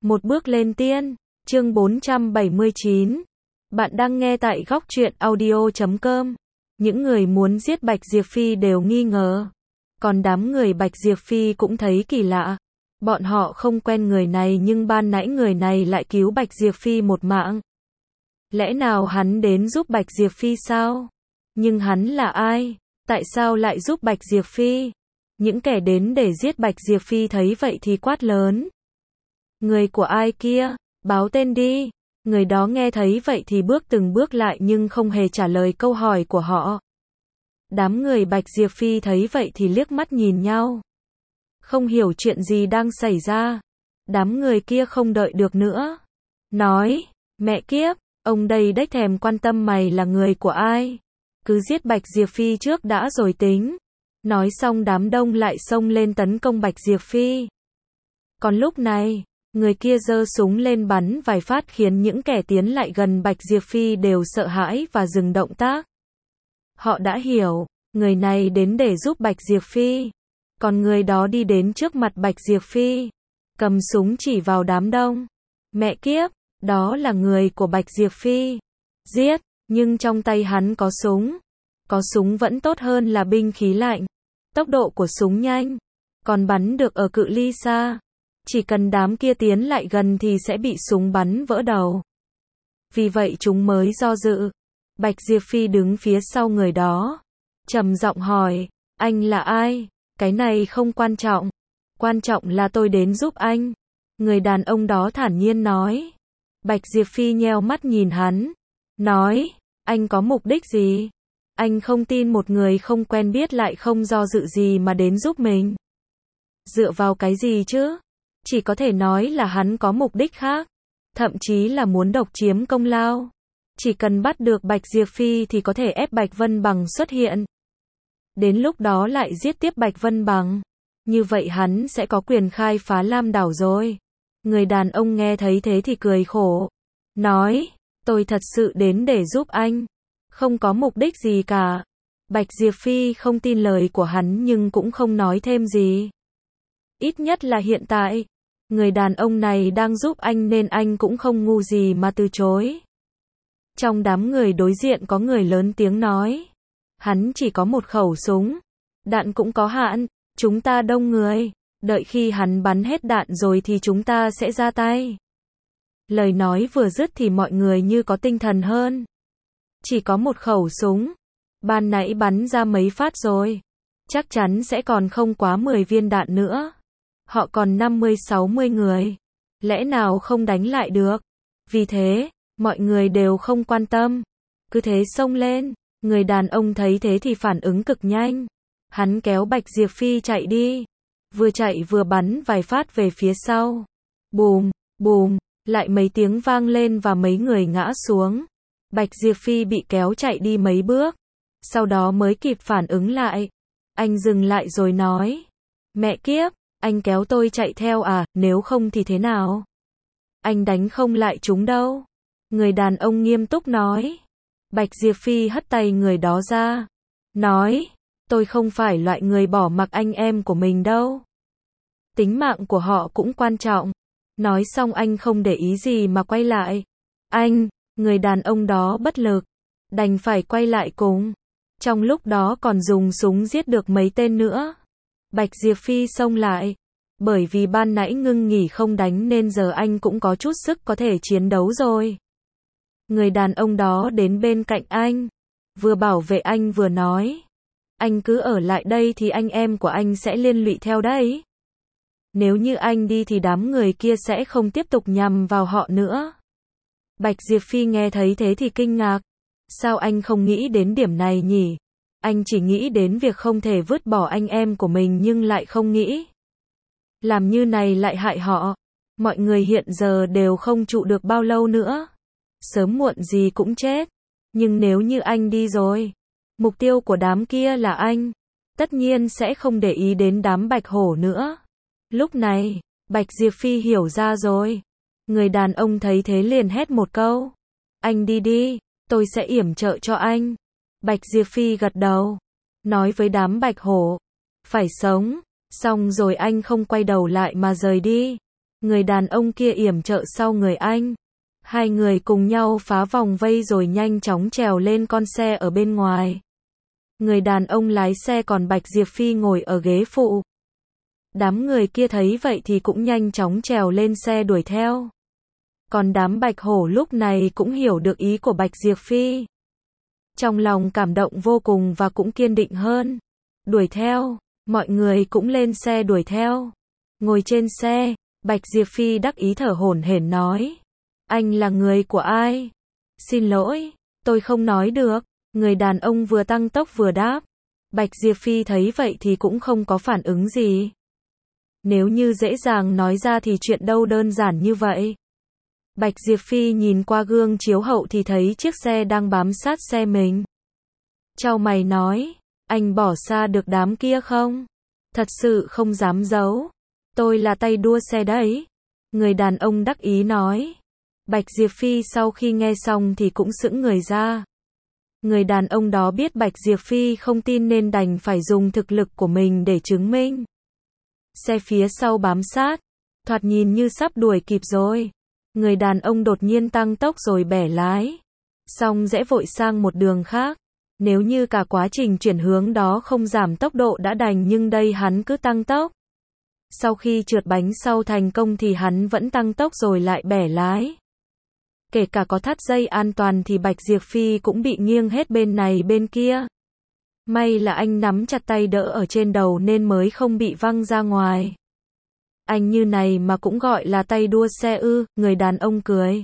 Một bước lên tiên, chương 479. Bạn đang nghe tại góc truyện audio.com. Những người muốn giết Bạch Diệp Phi đều nghi ngờ. Còn đám người Bạch Diệp Phi cũng thấy kỳ lạ. Bọn họ không quen người này nhưng ban nãy người này lại cứu Bạch Diệp Phi một mạng. Lẽ nào hắn đến giúp Bạch Diệp Phi sao? Nhưng hắn là ai? Tại sao lại giúp Bạch Diệp Phi? Những kẻ đến để giết Bạch Diệp Phi thấy vậy thì quát lớn. Người của ai kia? Báo tên đi. Người đó nghe thấy vậy thì bước từng bước lại nhưng không hề trả lời câu hỏi của họ. Đám người Bạch Diệp Phi thấy vậy thì liếc mắt nhìn nhau. Không hiểu chuyện gì đang xảy ra. Đám người kia không đợi được nữa. Nói, mẹ kiếp, ông đây đếch thèm quan tâm mày là người của ai. Cứ giết Bạch Diệp Phi trước đã rồi tính. Nói xong đám đông lại xông lên tấn công Bạch Diệp Phi. Còn lúc này, người kia giơ súng lên bắn vài phát khiến những kẻ tiến lại gần Bạch Diệp Phi đều sợ hãi và dừng động tác. Họ đã hiểu, người này đến để giúp Bạch Diệp Phi. Còn người đó đi đến trước mặt Bạch Diệp Phi, cầm súng chỉ vào đám đông. Mẹ kiếp, đó là người của Bạch Diệp Phi. Giết, nhưng trong tay hắn có súng. Có súng vẫn tốt hơn là binh khí lạnh. Tốc độ của súng nhanh, còn bắn được ở cự ly xa. Chỉ cần đám kia tiến lại gần thì sẽ bị súng bắn vỡ đầu. Vì vậy chúng mới do dự. Bạch Diệp Phi đứng phía sau người đó, trầm giọng hỏi, anh là ai? Cái này không quan trọng. Quan trọng là tôi đến giúp anh. Người đàn ông đó thản nhiên nói. Bạch Diệp Phi nheo mắt nhìn hắn, nói, anh có mục đích gì? Anh không tin một người không quen biết lại không do dự gì mà đến giúp mình. Dựa vào cái gì chứ? Chỉ có thể nói là hắn có mục đích khác. Thậm chí là muốn độc chiếm công lao. Chỉ cần bắt được Bạch Diệp Phi thì có thể ép Bạch Vân Bằng xuất hiện. Đến lúc đó lại giết tiếp Bạch Vân Bằng. Như vậy hắn sẽ có quyền khai phá Lam Đảo rồi. Người đàn ông nghe thấy thế thì cười khổ. Nói, tôi thật sự đến để giúp anh. Không có mục đích gì cả. Bạch Diệp Phi không tin lời của hắn nhưng cũng không nói thêm gì. Ít nhất là hiện tại, người đàn ông này đang giúp anh nên anh cũng không ngu gì mà từ chối. Trong đám người đối diện có người lớn tiếng nói. Hắn chỉ có một khẩu súng. Đạn cũng có hạn, chúng ta đông người. Đợi khi hắn bắn hết đạn rồi thì chúng ta sẽ ra tay. Lời nói vừa dứt thì mọi người như có tinh thần hơn. Chỉ có một khẩu súng. Ban nãy bắn ra mấy phát rồi. Chắc chắn sẽ còn không quá 10 viên đạn nữa. Họ còn 50-60 người. Lẽ nào không đánh lại được? Vì thế, mọi người đều không quan tâm. Cứ thế xông lên. Người đàn ông thấy thế thì phản ứng cực nhanh. Hắn kéo Bạch Diệp Phi chạy đi. Vừa chạy vừa bắn vài phát về phía sau. Bùm, bùm, lại mấy tiếng vang lên và mấy người ngã xuống. Bạch Diệp Phi bị kéo chạy đi mấy bước. Sau đó mới kịp phản ứng lại. Anh dừng lại rồi nói. Mẹ kiếp, anh kéo tôi chạy theo à, nếu không thì thế nào? Anh đánh không lại chúng đâu. Người đàn ông nghiêm túc nói. Bạch Diệp Phi hất tay người đó ra. Nói, tôi không phải loại người bỏ mặc anh em của mình đâu. Tính mạng của họ cũng quan trọng. Nói xong anh không để ý gì mà quay lại. Anh, người đàn ông đó bất lực. Đành phải quay lại cùng. Trong lúc đó còn dùng súng giết được mấy tên nữa. Bạch Diệp Phi xông lại. Bởi vì ban nãy ngưng nghỉ không đánh nên giờ anh cũng có chút sức có thể chiến đấu rồi. Người đàn ông đó đến bên cạnh anh. Vừa bảo vệ anh vừa nói. Anh cứ ở lại đây thì anh em của anh sẽ liên lụy theo đấy. Nếu như anh đi thì đám người kia sẽ không tiếp tục nhằm vào họ nữa. Bạch Diệp Phi nghe thấy thế thì kinh ngạc. Sao anh không nghĩ đến điểm này nhỉ? Anh chỉ nghĩ đến việc không thể vứt bỏ anh em của mình nhưng lại không nghĩ. Làm như này lại hại họ. Mọi người hiện giờ đều không trụ được bao lâu nữa. Sớm muộn gì cũng chết. Nhưng nếu như anh đi rồi, mục tiêu của đám kia là anh. Tất nhiên sẽ không để ý đến đám bạch hổ nữa. Lúc này, Bạch Diệp Phi hiểu ra rồi. Người đàn ông thấy thế liền hét một câu. Anh đi đi, tôi sẽ yểm trợ cho anh. Bạch Diệp Phi gật đầu. Nói với đám bạch hổ. Phải sống. Xong rồi anh không quay đầu lại mà rời đi. Người đàn ông kia yểm trợ sau người anh. Hai người cùng nhau phá vòng vây rồi nhanh chóng trèo lên con xe ở bên ngoài. Người đàn ông lái xe còn Bạch Diệp Phi ngồi ở ghế phụ. Đám người kia thấy vậy thì cũng nhanh chóng trèo lên xe đuổi theo. Còn đám Bạch Hổ lúc này cũng hiểu được ý của Bạch Diệp Phi. Trong lòng cảm động vô cùng và cũng kiên định hơn. Đuổi theo, mọi người cũng lên xe đuổi theo. Ngồi trên xe, Bạch Diệp Phi đắc ý thở hổn hển nói. Anh là người của ai? Xin lỗi, tôi không nói được. Người đàn ông vừa tăng tốc vừa đáp. Bạch Diệp Phi thấy vậy thì cũng không có phản ứng gì. Nếu như dễ dàng nói ra thì chuyện đâu đơn giản như vậy. Bạch Diệp Phi nhìn qua gương chiếu hậu thì thấy chiếc xe đang bám sát xe mình. Chau mày nói, anh bỏ xa được đám kia không? Thật sự không dám giấu. Tôi là tay đua xe đấy. Người đàn ông đắc ý nói. Bạch Diệp Phi sau khi nghe xong thì cũng sững người ra. Người đàn ông đó biết Bạch Diệp Phi không tin nên đành phải dùng thực lực của mình để chứng minh. Xe phía sau bám sát, thoạt nhìn như sắp đuổi kịp rồi. Người đàn ông đột nhiên tăng tốc rồi bẻ lái. Xong rẽ vội sang một đường khác. Nếu như cả quá trình chuyển hướng đó không giảm tốc độ đã đành nhưng đây hắn cứ tăng tốc. Sau khi trượt bánh sau thành công thì hắn vẫn tăng tốc rồi lại bẻ lái. Kể cả có thắt dây an toàn thì Bạch Diệp Phi cũng bị nghiêng hết bên này bên kia. May là anh nắm chặt tay đỡ ở trên đầu nên mới không bị văng ra ngoài. Anh như này mà cũng gọi là tay đua xe ư? Người đàn ông cười.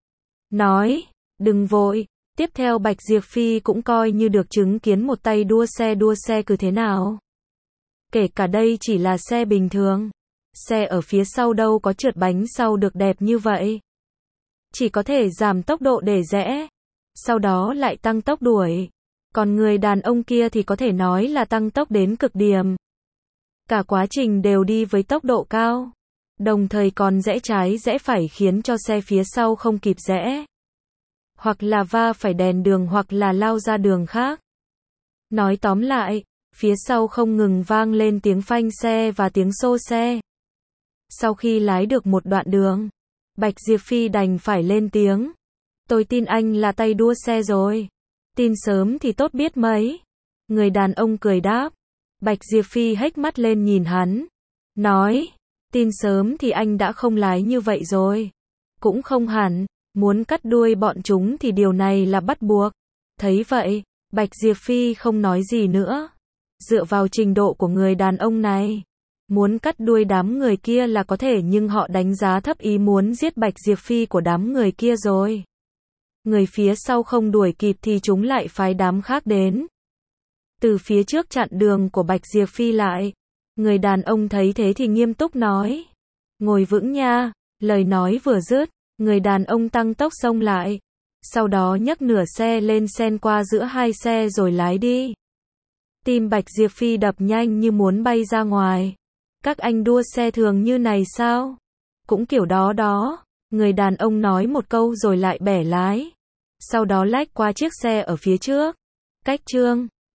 Nói, đừng vội. Tiếp theo Bạch Diệp Phi cũng coi như được chứng kiến một tay đua xe cứ thế nào. Kể cả đây chỉ là xe bình thường. Xe ở phía sau đâu có trượt bánh sau được đẹp như vậy. Chỉ có thể giảm tốc độ để rẽ. Sau đó lại tăng tốc đuổi. Còn người đàn ông kia thì có thể nói là tăng tốc đến cực điểm. Cả quá trình đều đi với tốc độ cao. Đồng thời còn rẽ trái rẽ phải khiến cho xe phía sau không kịp rẽ. Hoặc là va phải đèn đường hoặc là lao ra đường khác. Nói tóm lại, phía sau không ngừng vang lên tiếng phanh xe và tiếng xô xe. Sau khi lái được một đoạn đường, Bạch Diệp Phi đành phải lên tiếng. Tôi tin anh là tay đua xe rồi. Tin sớm thì tốt biết mấy. Người đàn ông cười đáp. Bạch Diệp Phi hếch mắt lên nhìn hắn. Nói, tin sớm thì anh đã không lái như vậy rồi. Cũng không hẳn, muốn cắt đuôi bọn chúng thì điều này là bắt buộc. Thấy vậy, Bạch Diệp Phi không nói gì nữa. Dựa vào trình độ của người đàn ông này, muốn cắt đuôi đám người kia là có thể nhưng họ đánh giá thấp ý muốn giết Bạch Diệp Phi của đám người kia rồi. Người phía sau không đuổi kịp thì chúng lại phái đám khác đến. Từ phía trước chặn đường của Bạch Diệp Phi lại. Người đàn ông thấy thế thì nghiêm túc nói. Ngồi vững nha. Lời nói vừa dứt, người đàn ông tăng tốc xông lại. Sau đó nhấc nửa xe lên xen qua giữa hai xe rồi lái đi. Tim Bạch Diệp Phi đập nhanh như muốn bay ra ngoài. Các anh đua xe thường như này sao? Cũng kiểu đó đó. Người đàn ông nói một câu rồi lại bẻ lái. Sau đó lách qua chiếc xe ở phía trước. Cách chương